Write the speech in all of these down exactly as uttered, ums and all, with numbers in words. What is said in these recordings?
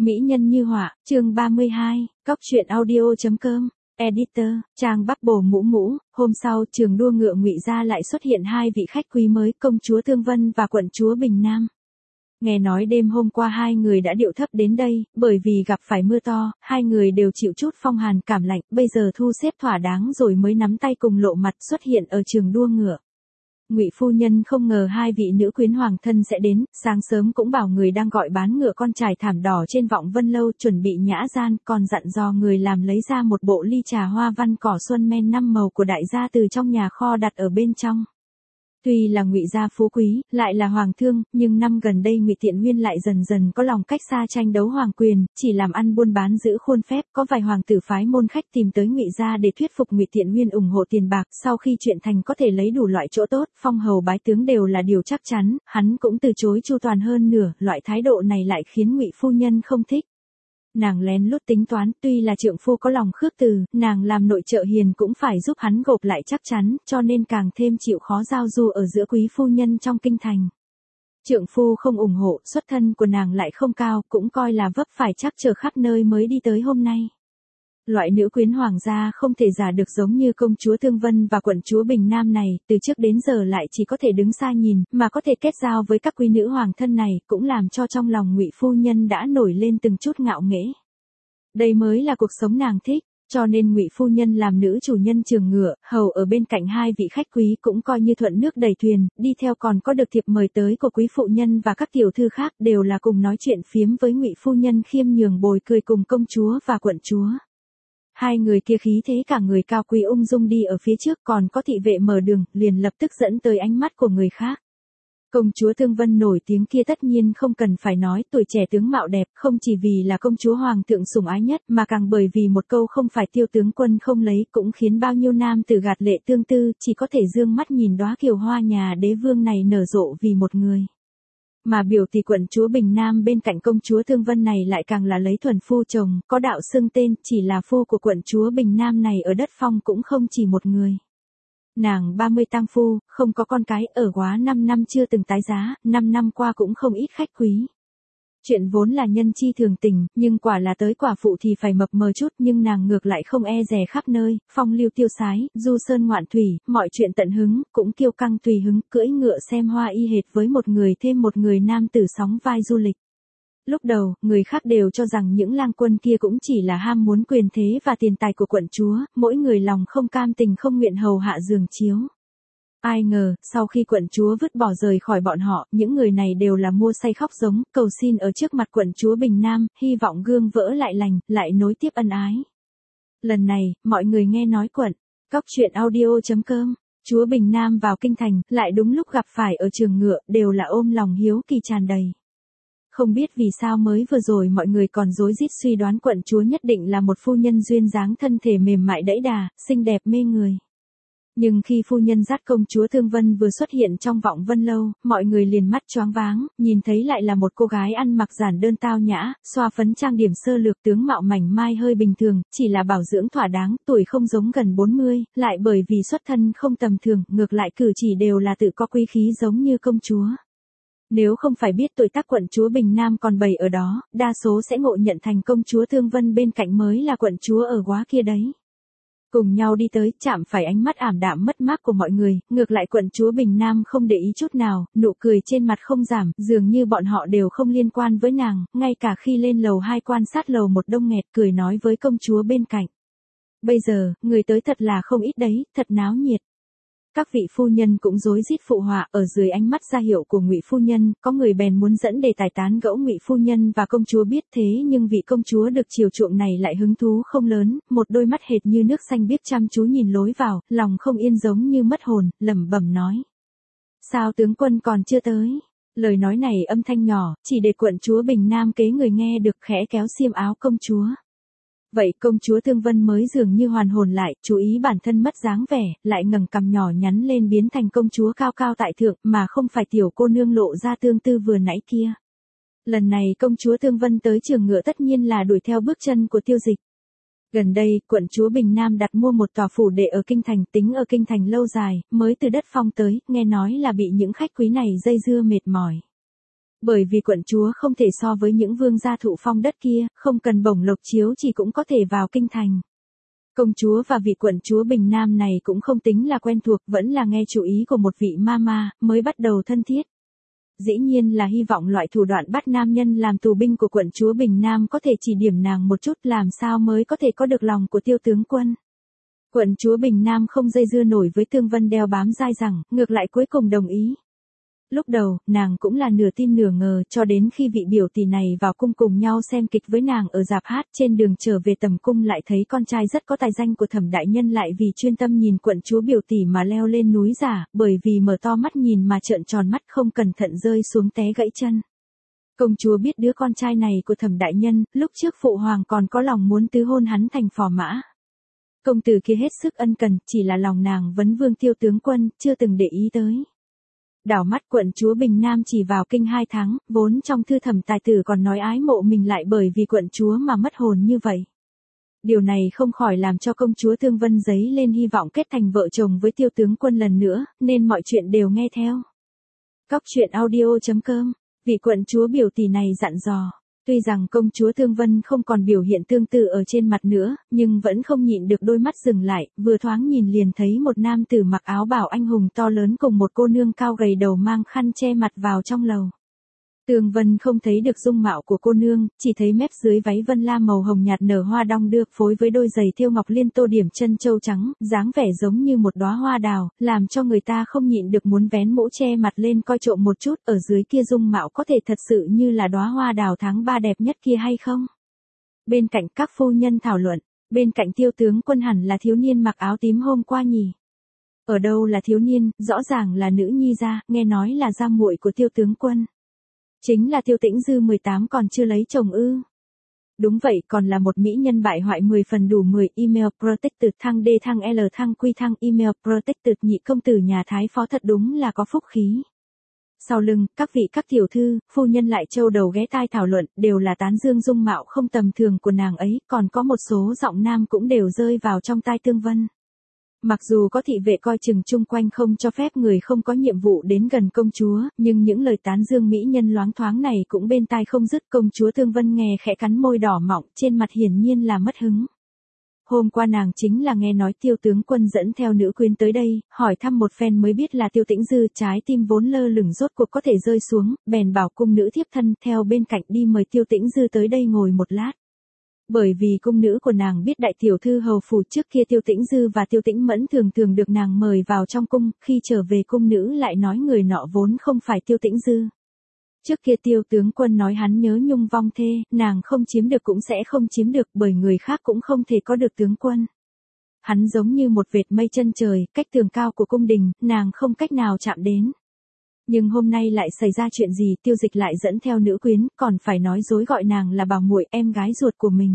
Mỹ nhân như họa, chương ba mươi hai, cóc truyện audio.com, editor, trang Bắc Bồ Mũ Mũ. Hôm sau, trường đua ngựa Ngụy gia lại xuất hiện hai vị khách quý mới, công chúa Thương Vân và quận chúa Bình Nam. Nghe nói đêm hôm qua hai người đã điệu thấp đến đây, bởi vì gặp phải mưa to, hai người đều chịu chút phong hàn cảm lạnh, bây giờ thu xếp thỏa đáng rồi mới nắm tay cùng lộ mặt xuất hiện ở trường đua ngựa. Ngụy phu nhân không ngờ hai vị nữ quyến hoàng thân sẽ đến, sáng sớm cũng bảo người đang gọi bán ngựa con trải thảm đỏ trên Vọng Vân lâu chuẩn bị nhã gian, còn dặn dò người làm lấy ra một bộ ly trà hoa văn cỏ xuân men năm màu của đại gia từ trong nhà kho đặt ở bên trong. Tuy là Ngụy gia phú quý, lại là hoàng thương, nhưng năm gần đây Ngụy Tiện Nguyên lại dần dần có lòng cách xa tranh đấu hoàng quyền, chỉ làm ăn buôn bán giữ khuôn phép, có vài hoàng tử phái môn khách tìm tới Ngụy gia để thuyết phục Ngụy Tiện Nguyên ủng hộ tiền bạc, sau khi chuyện thành có thể lấy đủ loại chỗ tốt, phong hầu bái tướng đều là điều chắc chắn, hắn cũng từ chối chu toàn hơn nửa, loại thái độ này lại khiến Ngụy phu nhân không thích. Nàng lén lút tính toán, tuy là trượng phu có lòng khước từ, nàng làm nội trợ hiền cũng phải giúp hắn gộp lại chắc chắn, cho nên càng thêm chịu khó giao du ở giữa quý phu nhân trong kinh thành. Trượng phu không ủng hộ, xuất thân của nàng lại không cao, cũng coi là vấp phải chắc trở khắp nơi mới đi tới hôm nay. Loại nữ quyến hoàng gia không thể giả được giống như công chúa Thương Vân và quận chúa Bình Nam này, từ trước đến giờ lại chỉ có thể đứng xa nhìn, mà có thể kết giao với các quý nữ hoàng thân này, cũng làm cho trong lòng Ngụy phu nhân đã nổi lên từng chút ngạo nghễ. Đây mới là cuộc sống nàng thích, cho nên Ngụy phu nhân làm nữ chủ nhân trường ngựa, hầu ở bên cạnh hai vị khách quý cũng coi như thuận nước đẩy thuyền, đi theo còn có được thiệp mời tới của quý phụ nhân và các tiểu thư khác, đều là cùng nói chuyện phiếm với Ngụy phu nhân khiêm nhường bồi cười cùng công chúa và quận chúa. Hai người kia khí thế cả người cao quý ung dung đi ở phía trước, còn có thị vệ mở đường, liền lập tức dẫn tới ánh mắt của người khác. Công chúa Thương Vân nổi tiếng kia tất nhiên không cần phải nói, tuổi trẻ tướng mạo đẹp, không chỉ vì là công chúa hoàng thượng sủng ái nhất, mà càng bởi vì một câu không phải tiêu tướng quân không lấy, cũng khiến bao nhiêu nam tử gạt lệ tương tư, chỉ có thể dương mắt nhìn đóa kiều hoa nhà đế vương này nở rộ vì một người. Mà biểu tỷ quận chúa Bình Nam bên cạnh công chúa Thương Vân này lại càng là lấy thuần phu chồng, có đạo xưng tên, chỉ là phu của quận chúa Bình Nam này ở đất phong cũng không chỉ một người. Nàng ba mươi tang phu, không có con cái, ở quá năm năm chưa từng tái giá, năm năm qua cũng không ít khách quý. Chuyện vốn là nhân chi thường tình, nhưng quả là tới quả phụ thì phải mập mờ chút, nhưng nàng ngược lại không e dè khắp nơi, phong lưu tiêu sái, du sơn ngoạn thủy, mọi chuyện tận hứng, cũng kiêu căng tùy hứng, cưỡi ngựa xem hoa y hệt với một người thêm một người nam tử sóng vai du lịch. Lúc đầu, người khác đều cho rằng những lang quân kia cũng chỉ là ham muốn quyền thế và tiền tài của quận chúa, mỗi người lòng không cam tình không nguyện hầu hạ giường chiếu. Ai ngờ, sau khi quận chúa vứt bỏ rời khỏi bọn họ, những người này đều là mua say khóc giống, cầu xin ở trước mặt quận chúa Bình Nam, hy vọng gương vỡ lại lành, lại nối tiếp ân ái. Lần này, mọi người nghe nói quận, cóc truyện audio.com, chúa Bình Nam vào kinh thành, lại đúng lúc gặp phải ở trường ngựa, đều là ôm lòng hiếu kỳ tràn đầy. Không biết vì sao mới vừa rồi mọi người còn rối rít suy đoán quận chúa nhất định là một phu nhân duyên dáng thân thể mềm mại đẫy đà, xinh đẹp mê người. Nhưng khi phu nhân dắt công chúa Thương Vân vừa xuất hiện trong Vọng Vân lâu, mọi người liền mắt choáng váng, nhìn thấy lại là một cô gái ăn mặc giản đơn tao nhã, xoa phấn trang điểm sơ lược, tướng mạo mảnh mai hơi bình thường, chỉ là bảo dưỡng thỏa đáng, tuổi không giống gần bốn mươi, lại bởi vì xuất thân không tầm thường, ngược lại cử chỉ đều là tự có quý khí giống như công chúa. Nếu không phải biết tuổi tác quận chúa Bình Nam còn bày ở đó, đa số sẽ ngộ nhận thành công chúa Thương Vân bên cạnh mới là quận chúa ở quá kia đấy. Cùng nhau đi tới, chạm phải ánh mắt ảm đạm mất mát của mọi người, ngược lại quận chúa Bình Nam không để ý chút nào, nụ cười trên mặt không giảm, dường như bọn họ đều không liên quan với nàng, ngay cả khi lên lầu hai quan sát lầu một đông nghẹt cười nói với công chúa bên cạnh. Bây giờ, người tới thật là không ít đấy, thật náo nhiệt. Các vị phu nhân cũng rối rít phụ họa, ở dưới ánh mắt ra hiệu của Ngụy phu nhân, có người bèn muốn dẫn đề tài tán gẫu Ngụy phu nhân và công chúa biết thế, nhưng vị công chúa được chiều chuộng này lại hứng thú không lớn, một đôi mắt hệt như nước xanh biếc chăm chú nhìn lối vào, lòng không yên giống như mất hồn, lẩm bẩm nói: "Sao tướng quân còn chưa tới?" Lời nói này âm thanh nhỏ, chỉ để quận chúa Bình Nam kế người nghe được, khẽ kéo xiêm áo công chúa. Vậy công chúa Thương Vân mới dường như hoàn hồn lại, chú ý bản thân mất dáng vẻ, lại ngẩng cằm nhỏ nhắn lên biến thành công chúa cao cao tại thượng, mà không phải tiểu cô nương lộ ra tương tư vừa nãy kia. Lần này công chúa Thương Vân tới trường ngựa tất nhiên là đuổi theo bước chân của Tiêu Dịch. Gần đây, quận chúa Bình Nam đặt mua một tòa phủ đệ ở kinh thành, tính ở kinh thành lâu dài, mới từ đất phong tới, nghe nói là bị những khách quý này dây dưa mệt mỏi. Bởi vì quận chúa không thể so với những vương gia thụ phong đất kia, không cần bổng lộc chiếu chỉ cũng có thể vào kinh thành. Công chúa và vị quận chúa Bình Nam này cũng không tính là quen thuộc, vẫn là nghe chủ ý của một vị mama, mới bắt đầu thân thiết. Dĩ nhiên là hy vọng loại thủ đoạn bắt nam nhân làm tù binh của quận chúa Bình Nam có thể chỉ điểm nàng một chút làm sao mới có thể có được lòng của Tiêu tướng quân. Quận chúa Bình Nam không dây dưa nổi với Tương Vân đeo bám dai dẳng, ngược lại cuối cùng đồng ý. Lúc đầu, nàng cũng là nửa tin nửa ngờ cho đến khi vị biểu tỷ này vào cung cùng nhau xem kịch với nàng ở rạp hát, trên đường trở về tầm cung lại thấy con trai rất có tài danh của Thẩm đại nhân lại vì chuyên tâm nhìn quận chúa biểu tỷ mà leo lên núi giả, bởi vì mở to mắt nhìn mà trợn tròn mắt không cẩn thận rơi xuống té gãy chân. Công chúa biết đứa con trai này của Thẩm đại nhân, lúc trước phụ hoàng còn có lòng muốn tứ hôn hắn thành phò mã. Công tử kia hết sức ân cần, chỉ là lòng nàng vấn vương Tiêu tướng quân, chưa từng để ý tới. Đảo mắt quận chúa Bình Nam chỉ vào kinh hai tháng, vốn trong thư Thẩm tài tử còn nói ái mộ mình lại bởi vì quận chúa mà mất hồn như vậy. Điều này không khỏi làm cho công chúa Tương Vân dấy lên hy vọng kết thành vợ chồng với Tiêu tướng quân lần nữa, nên mọi chuyện đều nghe theo. Cóc truyện audio chấm com, vị quận chúa biểu tỷ này dặn dò. Tuy rằng công chúa Tương Vân không còn biểu hiện tương tự ở trên mặt nữa, nhưng vẫn không nhịn được đôi mắt dừng lại, vừa thoáng nhìn liền thấy một nam tử mặc áo bào anh hùng to lớn cùng một cô nương cao gầy đầu mang khăn che mặt vào trong lầu. Tương Vân không thấy được dung mạo của cô nương, chỉ thấy mép dưới váy vân la màu hồng nhạt nở hoa đong đưa phối với đôi giày thêu ngọc liên tô điểm chân châu trắng, dáng vẻ giống như một đóa hoa đào, làm cho người ta không nhịn được muốn vén mũ che mặt lên coi trộm một chút, ở dưới kia dung mạo có thể thật sự như là đóa hoa đào tháng ba đẹp nhất kia hay không? Bên cạnh các phu nhân thảo luận, bên cạnh Tiêu tướng quân hẳn là thiếu niên mặc áo tím hôm qua nhỉ? Ở đâu là thiếu niên, rõ ràng là nữ nhi gia, nghe nói là gia muội của Tiêu tướng quân. Chính là Tiêu Tĩnh Dư mười tám còn chưa lấy chồng ư. Đúng vậy, còn là một mỹ nhân bại hoại mười phần đủ mười, email protected thăng D thăng L thăng Q thăng email protected nhị công tử nhà Thái phó thật đúng là có phúc khí. Sau lưng, các vị các tiểu thư, phu nhân lại châu đầu ghé tai thảo luận, đều là tán dương dung mạo không tầm thường của nàng ấy, còn có một số giọng nam cũng đều rơi vào trong tai Tương Vân. Mặc dù có thị vệ coi chừng chung quanh không cho phép người không có nhiệm vụ đến gần công chúa, nhưng những lời tán dương mỹ nhân loáng thoáng này cũng bên tai không dứt. Công chúa Tương Vân nghe khẽ cắn môi đỏ mọng, trên mặt hiển nhiên là mất hứng. Hôm qua nàng chính là nghe nói Tiêu tướng quân dẫn theo nữ quyến tới đây, hỏi thăm một phen mới biết là Tiêu Tĩnh Dư, trái tim vốn lơ lửng rốt cuộc có thể rơi xuống, bèn bảo cung nữ thiếp thân theo bên cạnh đi mời Tiêu Tĩnh Dư tới đây ngồi một lát. Bởi vì cung nữ của nàng biết đại tiểu thư hầu phủ trước kia Tiêu Tĩnh Dư và Tiêu Tĩnh Mẫn thường thường được nàng mời vào trong cung, khi trở về cung nữ lại nói người nọ vốn không phải Tiêu Tĩnh Dư. Trước kia Tiêu tướng quân nói hắn nhớ nhung vong thê, nàng không chiếm được cũng sẽ không chiếm được bởi người khác cũng không thể có được tướng quân. Hắn giống như một vệt mây chân trời, cách tường cao của cung đình, nàng không cách nào chạm đến. Nhưng hôm nay lại xảy ra chuyện gì, Tiêu Dịch lại dẫn theo nữ quyến, còn phải nói dối gọi nàng là bảo muội, em gái ruột của mình.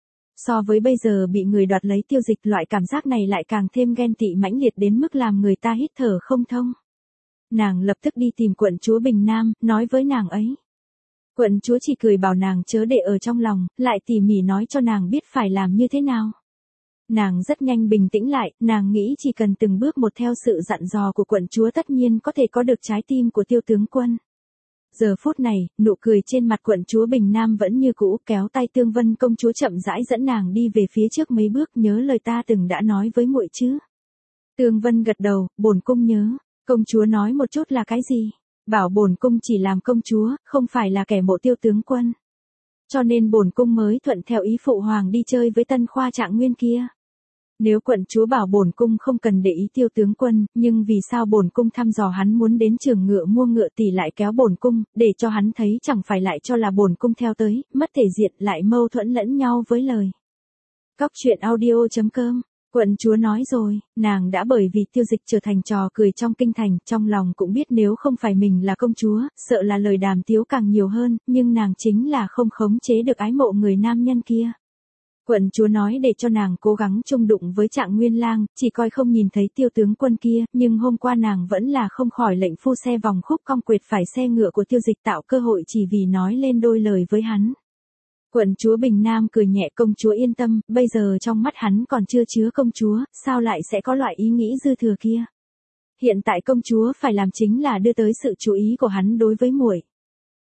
So với bây giờ bị người đoạt lấy Tiêu Dịch, loại cảm giác này lại càng thêm ghen tị mãnh liệt đến mức làm người ta hít thở không thông. Nàng lập tức đi tìm quận chúa Bình Nam, nói với nàng ấy. Quận chúa chỉ cười bảo nàng chớ để ở trong lòng, lại tỉ mỉ nói cho nàng biết phải làm như thế nào. Nàng rất nhanh bình tĩnh lại, nàng nghĩ chỉ cần từng bước một theo sự dặn dò của quận chúa tất nhiên có thể có được trái tim của Tiêu tướng quân. Giờ phút này, nụ cười trên mặt quận chúa Bình Nam vẫn như cũ, kéo tay Tương Vân công chúa chậm rãi dẫn nàng đi về phía trước mấy bước, nhớ lời ta từng đã nói với muội chứ. Tương Vân gật đầu, bổn cung nhớ. Công chúa nói một chút là cái gì? Bảo bổn cung chỉ làm công chúa, không phải là kẻ mộ Tiêu tướng quân. Cho nên bổn cung mới thuận theo ý phụ hoàng đi chơi với tân khoa Trạng Nguyên kia. Nếu quận chúa bảo bổn cung không cần để ý Tiêu tướng quân, nhưng vì sao bổn cung thăm dò hắn muốn đến trường ngựa mua ngựa tỷ lại kéo bổn cung, để cho hắn thấy chẳng phải lại cho là bổn cung theo tới, mất thể diện lại mâu thuẫn lẫn nhau với lời. Cóc truyện audio chấm com. Quận chúa nói rồi, nàng đã bởi vì Tiêu Dịch trở thành trò cười trong kinh thành, trong lòng cũng biết nếu không phải mình là công chúa, sợ là lời đàm tiếu càng nhiều hơn, nhưng nàng chính là không khống chế được ái mộ người nam nhân kia. Quận chúa nói để cho nàng cố gắng chung đụng với Trạng Nguyên Lang, chỉ coi không nhìn thấy Tiêu tướng quân kia, nhưng hôm qua nàng vẫn là không khỏi lệnh phu xe vòng khúc cong quệt phải xe ngựa của Tiêu Dịch tạo cơ hội chỉ vì nói lên đôi lời với hắn. Quận chúa Bình Nam cười nhẹ, công chúa yên tâm, bây giờ trong mắt hắn còn chưa chứa công chúa, sao lại sẽ có loại ý nghĩ dư thừa kia. Hiện tại công chúa phải làm chính là đưa tới sự chú ý của hắn đối với muội.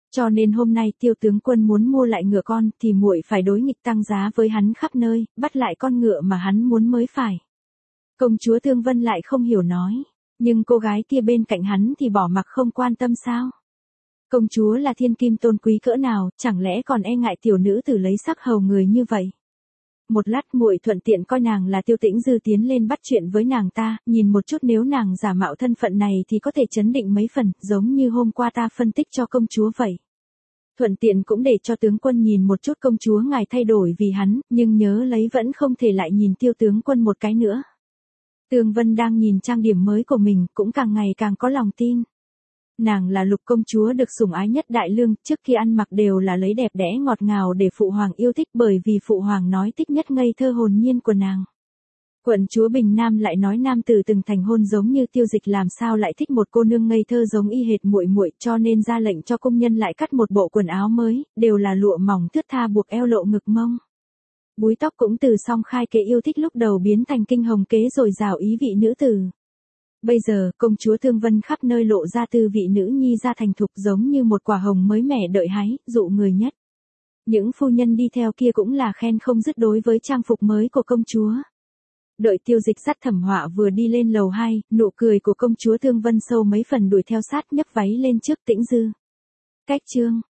Cho nên hôm nay Tiêu tướng quân muốn mua lại ngựa con thì muội phải đối nghịch tăng giá với hắn khắp nơi, bắt lại con ngựa mà hắn muốn mới phải. Công chúa Thương Vân lại không hiểu nói, nhưng cô gái kia bên cạnh hắn thì bỏ mặc không quan tâm sao? Công chúa là thiên kim tôn quý cỡ nào, chẳng lẽ còn e ngại tiểu nữ tử lấy sắc hầu người như vậy? Một lát muội thuận tiện coi nàng là Tiêu Tĩnh Dư tiến lên bắt chuyện với nàng ta, nhìn một chút nếu nàng giả mạo thân phận này thì có thể chấn định mấy phần, giống như hôm qua ta phân tích cho công chúa vậy. Thuận tiện cũng để cho tướng quân nhìn một chút công chúa ngài thay đổi vì hắn, nhưng nhớ lấy vẫn không thể lại nhìn Tiêu tướng quân một cái nữa. Tường Vân đang nhìn trang điểm mới của mình, cũng càng ngày càng có lòng tin. Nàng là Lục công chúa được sủng ái nhất đại lương, trước khi ăn mặc đều là lấy đẹp đẽ ngọt ngào để phụ hoàng yêu thích, bởi vì phụ hoàng nói thích nhất ngây thơ hồn nhiên của nàng. Quận chúa Bình Nam lại nói nam tử từng thành hôn giống như Tiêu Dịch làm sao lại thích một cô nương ngây thơ giống y hệt muội muội, cho nên ra lệnh cho công nhân lại cắt một bộ quần áo mới, đều là lụa mỏng thướt tha buộc eo lộ ngực mông. Búi tóc cũng từ song khai kế yêu thích lúc đầu biến thành kinh hồng kế rồi rào ý vị nữ tử. Bây giờ, công chúa Thương Vân khắp nơi lộ ra tư vị nữ nhi ra thành thục giống như một quả hồng mới mẻ đợi hái, dụ người nhất. Những phu nhân đi theo kia cũng là khen không dứt đối với trang phục mới của công chúa. Đợi Tiêu Dịch dắt Thẩm Họa vừa đi lên lầu hai, nụ cười của công chúa Thương Vân sâu mấy phần đuổi theo sát nhấc váy lên trước Tĩnh Dư. Cách chương